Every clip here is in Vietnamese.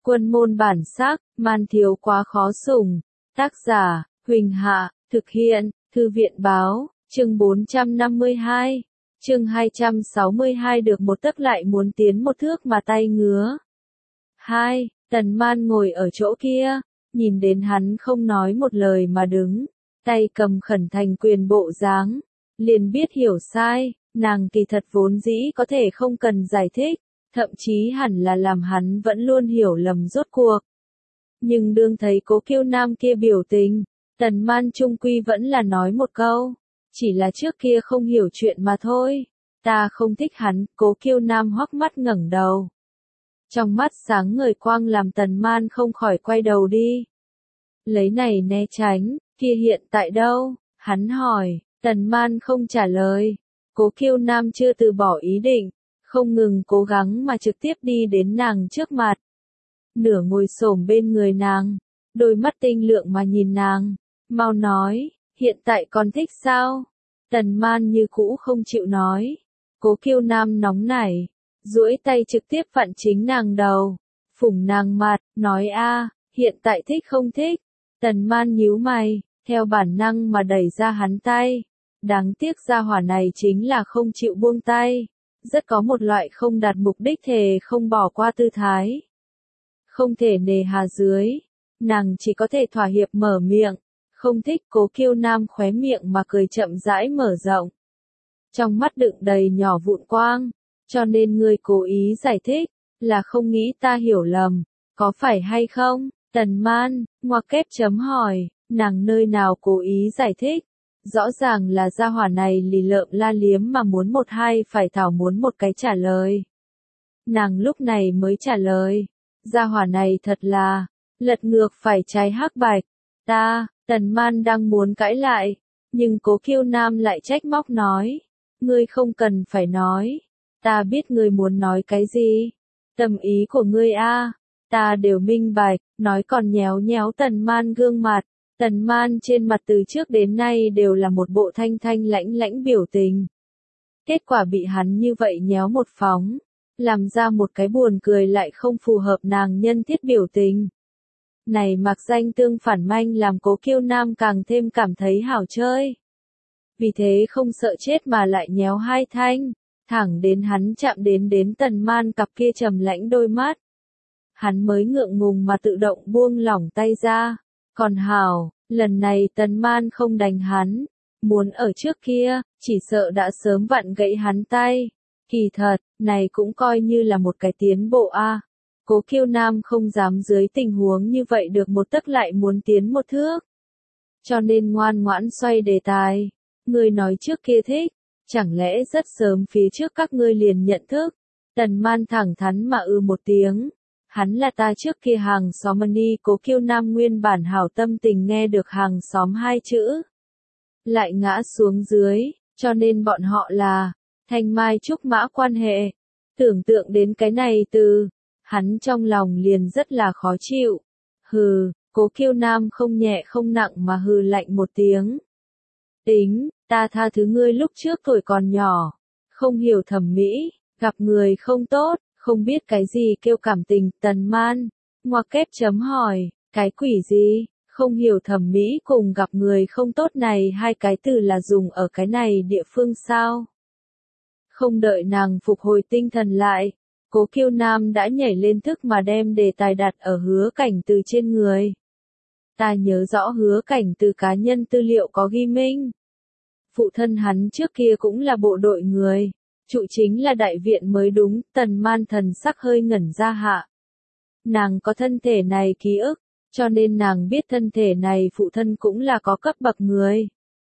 Quân môn bản sắc, man thiếu quá khó sủng. Tác giả, Huỳnh Hạ, thực hiện, Thư viện báo, chương 452, chương 262 được một tấc lại muốn tiến một thước mà tay ngứa. 2. Tần Man ngồi ở chỗ kia, nhìn đến hắn không nói một lời mà đứng, tay cầm khẩn thành quyền bộ dáng, liền biết hiểu sai, nàng kỳ thật vốn dĩ có thể không cần giải thích, thậm chí hẳn là làm hắn vẫn luôn hiểu lầm rốt cuộc. Nhưng đương thấy Cố Kiêu Nam kia biểu tình, Tần Man trung quy vẫn là nói một câu, chỉ là trước kia không hiểu chuyện mà thôi, ta không thích hắn. Cố Kiêu Nam hoắc mắt ngẩng đầu. Trong mắt sáng ngời quang làm Tần Man không khỏi quay đầu đi. Lấy này né tránh, kia hiện tại đâu? Hắn hỏi. Tần Man không trả lời. Cố Kiêu Nam chưa từ bỏ ý định, không ngừng cố gắng mà trực tiếp đi đến nàng trước mặt. Nửa ngồi xổm bên người nàng, đôi mắt tinh lượng mà nhìn nàng, mau nói, hiện tại còn thích sao? Tần Man như cũ không chịu nói. Cố Kiêu Nam nóng nảy, duỗi tay trực tiếp vặn chính nàng đầu, phủng nàng mặt, nói hiện tại thích không thích? Tần Man nhíu mày, theo bản năng mà đẩy ra hắn tay. Đáng tiếc gia hỏa này chính là không chịu buông tay, rất có một loại không đạt mục đích thề không bỏ qua tư thái. Không thể nề hà dưới, nàng chỉ có thể thỏa hiệp mở miệng, không thích. Cố Kiêu Nam khóe miệng mà cười chậm rãi mở rộng. Trong mắt đựng đầy nhỏ vụn quang, cho nên ngươi cố ý giải thích, là không nghĩ ta hiểu lầm, có phải hay không? Tần Man, ngoặc kép chấm hỏi, nàng nơi nào cố ý giải thích, rõ ràng là gia hỏa này lì lợm la liếm mà muốn một hai phải thảo muốn một cái trả lời. Nàng lúc này mới trả lời, gia hỏa này thật là, lật ngược phải trái hắc bạch, Tần Man đang muốn cãi lại, nhưng Cố Kiêu Nam lại trách móc nói, ngươi không cần phải nói, ta biết ngươi muốn nói cái gì, tâm ý của ngươi ta đều minh bạch, nói còn nhéo nhéo Tần Man gương mặt. Tần Man trên mặt từ trước đến nay đều là một bộ thanh thanh lãnh lãnh biểu tình. Kết quả bị hắn như vậy nhéo một phóng, làm ra một cái buồn cười lại không phù hợp nàng nhân thiết biểu tình. Này mặc danh tương phản manh làm Cố Kiêu Nam càng thêm cảm thấy hảo chơi. Vì thế không sợ chết mà lại nhéo hai thanh, thẳng đến hắn chạm đến Tần Man cặp kia trầm lãnh đôi mắt. Hắn mới ngượng ngùng mà tự động buông lỏng tay ra. Còn hảo, lần này Tần Man không đánh hắn, muốn ở trước kia, chỉ sợ đã sớm vặn gãy hắn tay. Kỳ thật, này cũng coi như là một cái tiến bộ Cố Kiêu Nam không dám dưới tình huống như vậy được một tấc lại muốn tiến một thước. Cho nên ngoan ngoãn xoay đề tài. Ngươi nói trước kia thích, chẳng lẽ rất sớm phía trước các ngươi liền nhận thức? Tần Man thẳng thắn mà một tiếng. Hắn là ta trước kia hàng xóm đi. Cố Kiêu Nam nguyên bản hảo tâm tình nghe được hàng xóm hai chữ, lại ngã xuống dưới, cho nên bọn họ là thanh mai trúc mã quan hệ. Tưởng tượng đến cái này từ, hắn trong lòng liền rất là khó chịu. Hừ, Cố Kiêu Nam không nhẹ không nặng mà hừ lạnh một tiếng. Tính, ta tha thứ ngươi lúc trước tuổi còn nhỏ, không hiểu thẩm mỹ, gặp người không tốt, không biết cái gì kêu cảm tình. Tần Man, ngoặc kép chấm hỏi, cái quỷ gì? Không hiểu thẩm mỹ cùng gặp người không tốt này hai cái từ là dùng ở cái này địa phương sao? Không đợi nàng phục hồi tinh thần lại, Cố Kiêu Nam đã nhảy lên thức mà đem đề tài đặt ở Hứa Cảnh Từ trên người. Ta nhớ rõ Hứa Cảnh Từ cá nhân tư liệu có ghi minh. Phụ thân hắn trước kia cũng là bộ đội người, trụ chính là đại viện mới đúng. Tần Man thần sắc hơi ngẩn ra hạ. Nàng có thân thể này ký ức, cho nên nàng biết thân thể này phụ thân cũng là có cấp bậc người.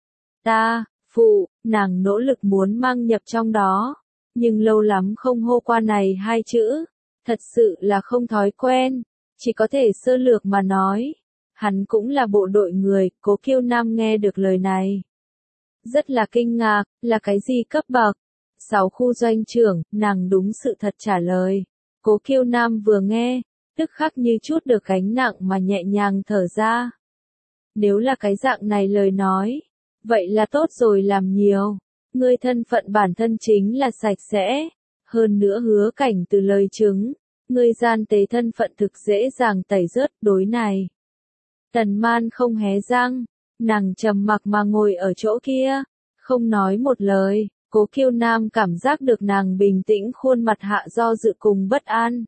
Nàng nỗ lực muốn mang nhập trong đó, nhưng lâu lắm không hô qua này hai chữ, thật sự là không thói quen, chỉ có thể sơ lược mà nói. Hắn cũng là bộ đội người. Cố Kiêu Nam nghe được lời này, rất là kinh ngạc, là cái gì cấp bậc? 6 khu doanh trưởng, nàng đúng sự thật trả lời. Cố Kiêu Nam vừa nghe, tức khắc như chút được gánh nặng mà nhẹ nhàng thở ra. Nếu là cái dạng này lời nói, vậy là tốt rồi làm nhiều. Ngươi thân phận bản thân chính là sạch sẽ, hơn nữa Hứa Cảnh Từ lời chứng, ngươi gian tế thân phận thực dễ dàng tẩy rớt đối này. Tần Man không hé răng, nàng trầm mặc mà ngồi ở chỗ kia, không nói một lời. Cố Kiêu Nam cảm giác được nàng bình tĩnh khuôn mặt hạ do dự cùng bất an.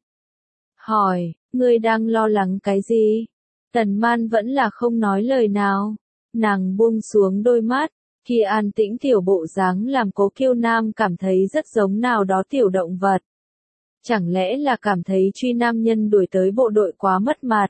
Hỏi, ngươi đang lo lắng cái gì? Tần Man vẫn là không nói lời nào. Nàng buông xuống đôi mắt, khi an tĩnh tiểu bộ dáng làm Cố Kiêu Nam cảm thấy rất giống nào đó tiểu động vật. Chẳng lẽ là cảm thấy truy nam nhân đuổi tới bộ đội quá mất mặt?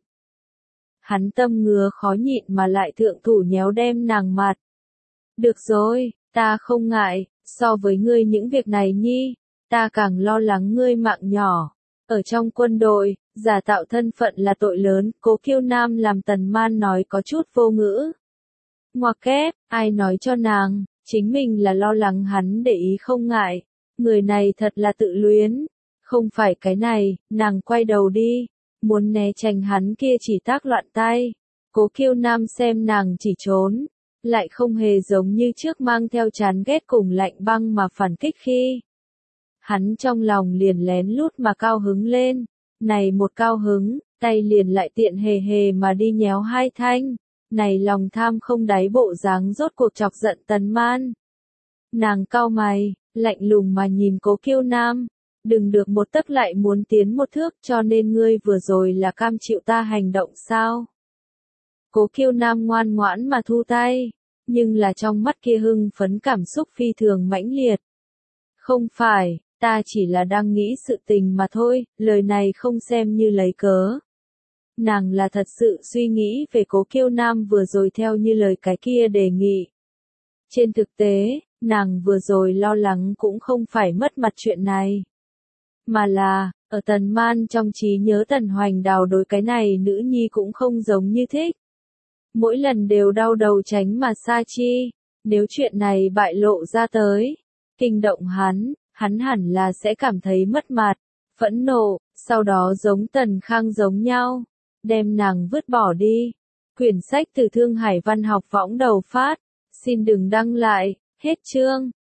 Hắn tâm ngứa khó nhịn mà lại thượng thủ nhéo đem nàng mặt. Được rồi, ta không ngại, so với ngươi những việc này nhi, ta càng lo lắng ngươi mạng nhỏ. Ở trong quân đội, giả tạo thân phận là tội lớn, Cố Kiêu Nam làm Tần Man nói có chút vô ngữ. Ngoặc kép, ai nói cho nàng, chính mình là lo lắng hắn để ý không ngại, người này thật là tự luyến. Không phải cái này, nàng quay đầu đi, muốn né tránh hắn kia chỉ tác loạn tay. Cố Kiêu Nam xem nàng chỉ trốn, lại không hề giống như trước mang theo chán ghét cùng lạnh băng mà phản kích khi. Hắn trong lòng liền lén lút mà cao hứng lên, này một cao hứng, tay liền lại tiện hề hề mà đi nhéo hai thanh, này lòng tham không đáy bộ dáng rốt cuộc chọc giận Tần Man. Nàng cau mày, lạnh lùng mà nhìn Cố Kiêu Nam, đừng được một tấc lại muốn tiến một thước cho nên ngươi vừa rồi là cam chịu ta hành động sao? Cố Kiêu Nam ngoan ngoãn mà thu tay, nhưng là trong mắt kia hưng phấn cảm xúc phi thường mãnh liệt. Không phải, ta chỉ là đang nghĩ sự tình mà thôi, lời này không xem như lấy cớ. Nàng là thật sự suy nghĩ về Cố Kiêu Nam vừa rồi theo như lời cái kia đề nghị. Trên thực tế, nàng vừa rồi lo lắng cũng không phải mất mặt chuyện này. Mà là, ở Tần Man trong trí nhớ Tần Hoành Đào đối cái này nữ nhi cũng không giống như thích. Mỗi lần đều đau đầu tránh mà xa chi, nếu chuyện này bại lộ ra tới, kinh động hắn hẳn là sẽ cảm thấy mất mặt, phẫn nộ, sau đó giống Tần Khang giống nhau, đem nàng vứt bỏ đi. Quyển sách từ Thương Hải Văn học võng đầu phát, xin đừng đăng lại, hết chương.